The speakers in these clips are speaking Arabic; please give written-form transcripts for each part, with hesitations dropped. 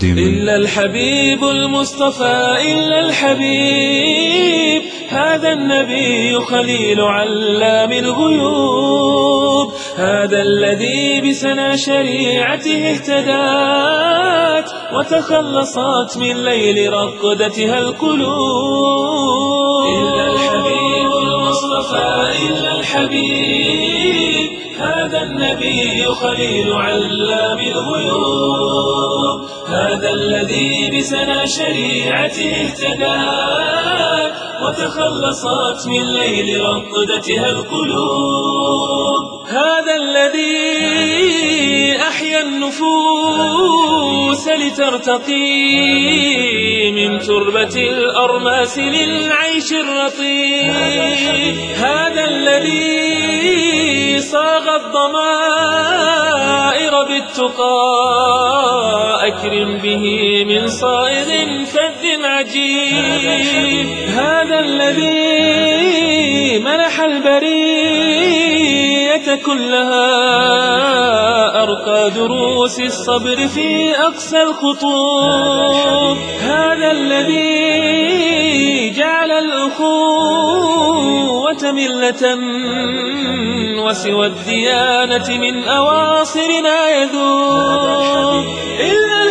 إلا الحبيب المصطفى إلا الحبيب، هذا النبي خليل علام الغيوب، هذا الذي بسنى شريعته اهتدات وتخلصت من ليل رقدتها القلوب. إلا الحبيب المصطفى إلا الحبيب، هذا النبي خليل علام الغيوب، هذا الذي بسنى شريعته اهتدات وتخلصت من ليل رقدتها القلوب، هذا الذي أحيا النفوس لترتقي من تربة الأرماس للعيش الرطيب، هذا الذي صاغ الضمائر بالتقى، أكرم به من صائغ فذ عجيب، هذا الذي منح البرية كلها أرقى دروس الصبر في أقصى الخطوب، هذا الذي جعل الأخوة ملة وسوى الديانة من أواصرنا يذوب. إلا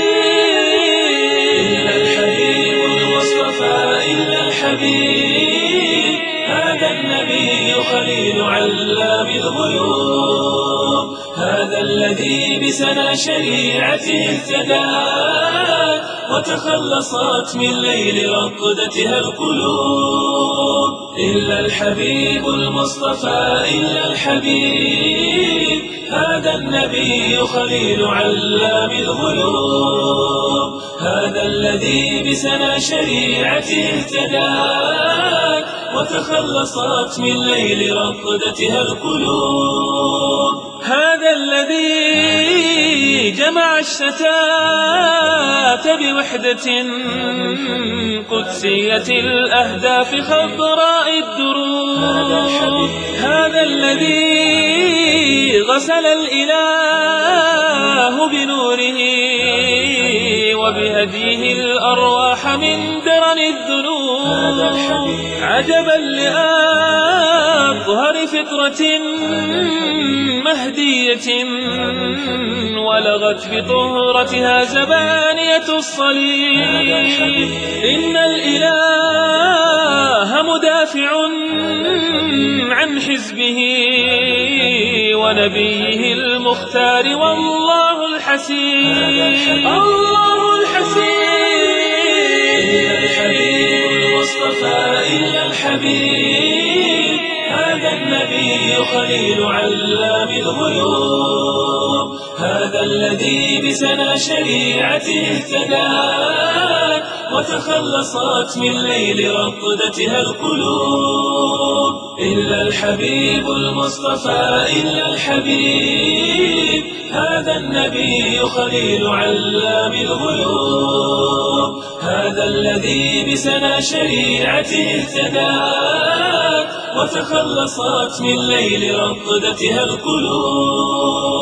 الحبيب المصطفى إلا الحبيب، هذا النبي خليل علام الغيوب، هذا الذي بسنى شريعته اهتدات وتخلصت من ليل رقدتها القلوب. إلا الحبيب المصطفى إلا الحبيب، هذا النبي خليل علام الغيوب، هذا الذي بسنى شريعته اهتدات وتخلصت من ليل رقدتها القلوب، هذا الذي جمع الشتات بوحدة قدسية الأهداف خضراء الدروب، هذا الذي غسل الإله بنوره وبهديه الأرواح من درن الذنوب، عجبا لأطهر فطرة مهدية ولغت بطهرتها زبانية الصليب، إن الإله مدافع عن حزبه ونبيه المختار والله الحسيب، الله الحسيب. إلا الحبيب المصطفى إلا الحبيب، هذا النبي خليل علام الغيوب، هذا الذي بسنى شريعته اهتدات وتخلصت من ليل رقدتها القلوب. إلا الحبيب المصطفى إلا الحبيب، هذا النبي خليل علام الغيوب، هذا الذي بسنى شريعته اهتدات وتخلصت من ليل رقدتها القلوب.